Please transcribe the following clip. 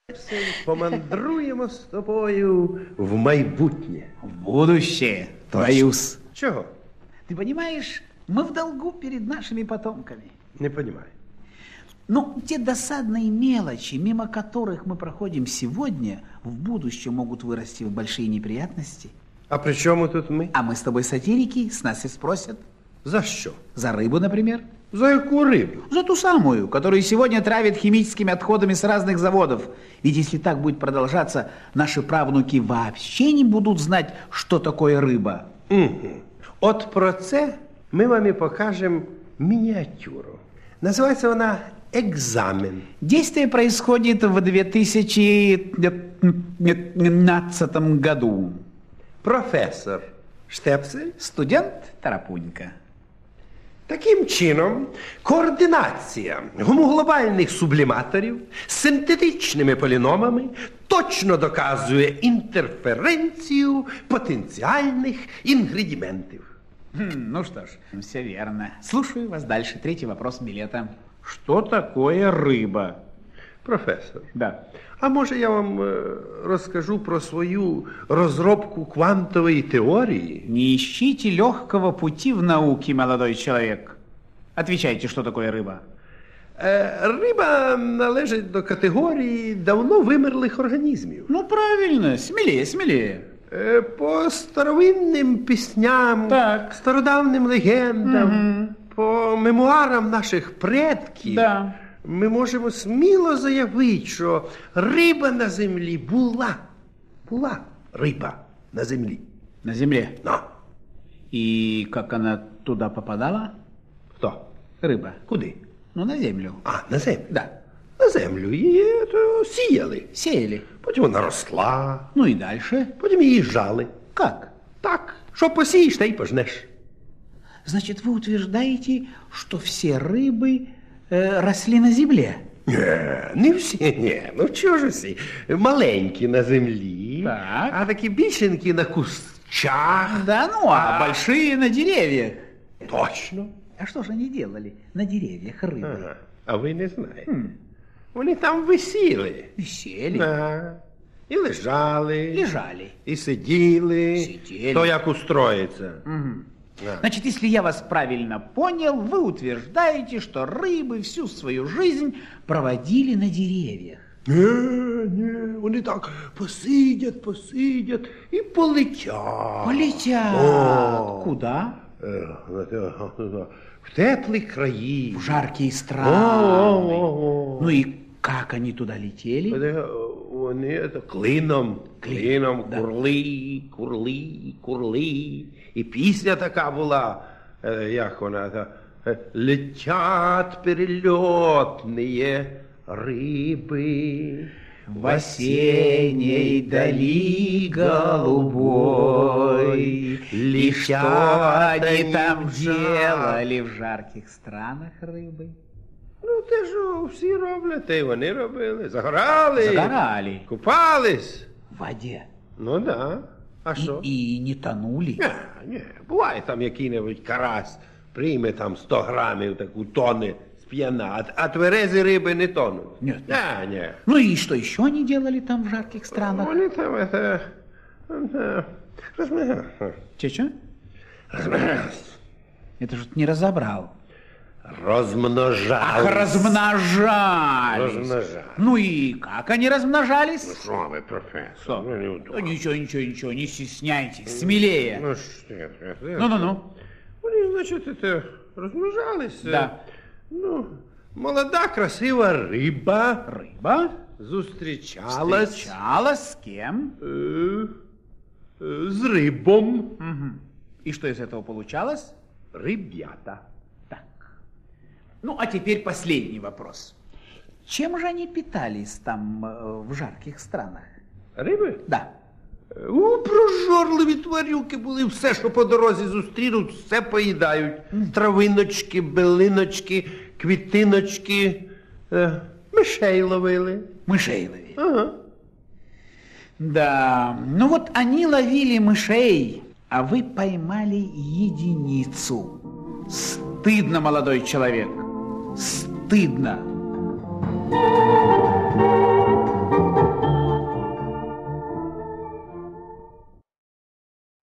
Помандруємо з тобою в майбутнє. В будущее, боюсь. Чего? Ты понимаешь, мы в долгу перед нашими потомками. Не понимаю. Ну, те досадные мелочи, мимо которых мы проходим сегодня, в будущем могут вырасти в большие неприятности. А при чому тут ми? А мы с тобой сатирики, с нас и спросят. За що? За рыбу, например. За яку рибу? За ту самую, которую сегодня травят химическими отходами с разных заводов. Ведь если так будет продолжаться, наши правнуки вообще не будут знать, что такое рыба. Угу. От про це ми вам і покажемо мініатюру. Називається вона «Екзамен». Действие происходит в 2015 году. Професор Штепсель. Студент Тарапунька. Таким чином, координація гомоглобальних субліматорів з синтетичними поліномами точно доказує інтерференцію потенціальних інгредієнтів. Ну что ж, все верно. Слушаю вас дальше. Третий вопрос билета. Что такое рыба? Професор. Да. А може я вам розкажу про свою розробку квантової теорії? Не ищите легкого пути в науке, молодой человек. Отвечайте, что такое рыба? Риба належить до категорії давно вимерлих організмів. Ну, правильно. Смелее, смелее. По старовинним пісням, Так. стародавнім легендам, по мемуарам наших предків, Да. ми можемо сміло заявити, що риба на землі була риба на землі. На земле. Ну, И как она туда попадала? хто? Рыба. Куди? Ну, на землю. А, на землю. Да. На землю її сіяли. Сеяли. Потім вона росла, Ну и дальше? потім її жали. Как? Так, що посієш, та й пожнеш. Значит, вы утверждаете, что все рыбы росли на земле? Не всі, ну чого ж всі? Маленькі на землі, Так. а такі більшенькі на кущах. Да ну, а большие на деревьях. Точно. А что же они делали на деревьях рыбы? Ага. А ви не знаєте. Вони там висіли. Висели, Ага. І лежали. лежали. І сиділи. Сиділи. То як устроїться. Значит, если я вас правильно понял, вы утверждаете, что рыбы всю свою жизнь проводили на деревьях. Ні, вони так посидять і полетять. Полетят. О. Куда? В теплі краї. В жаркие страны. О. Ну и как они туда летели? Вони клином, Да. курли. І пісня така була, як вона, летять перельотні риби В осенней дали голубой. И что они там делали в жарких странах рыбы? Ну, те, що всі роблять, те й вони робили. Загорали. Загорали. Купались. В воде. Ну, да. А що? И не тонули. Ні, буває там який-небудь карась, прийме там 100 грамів, таку тони сп'яна, а тверезі риби не тонуть. Нет. Ні. Ну и что еще они делали там в жарких странах? Вони там, Че? Это же не разобрал. розмножались. Ах, размножались. Розмножались. Ну и как они размножались? Що ви, професор? Что? Ну, не Да ничего, не стесняйтесь, смелее. Ну, що? Ну. Вони, значить, розмножались. Да. Ну, молода, красива риба Рыба зустрічалась встречалась с кем? з рибом. И что из этого получалось? Риб'ята. Так. Ну, а теперь последний вопрос. Чем же они питались там в жарких странах? Риби? Да. Прожорливі тварюки були, все, що по дорозі зустрінуть, все поїдають. Травиночки, билиночки, квітиночки, мишей ловили. Мышей ловили. Ага. Да, ну вот они ловили мышей, а вы поймали единицу. Стыдно, молодой человек, стыдно.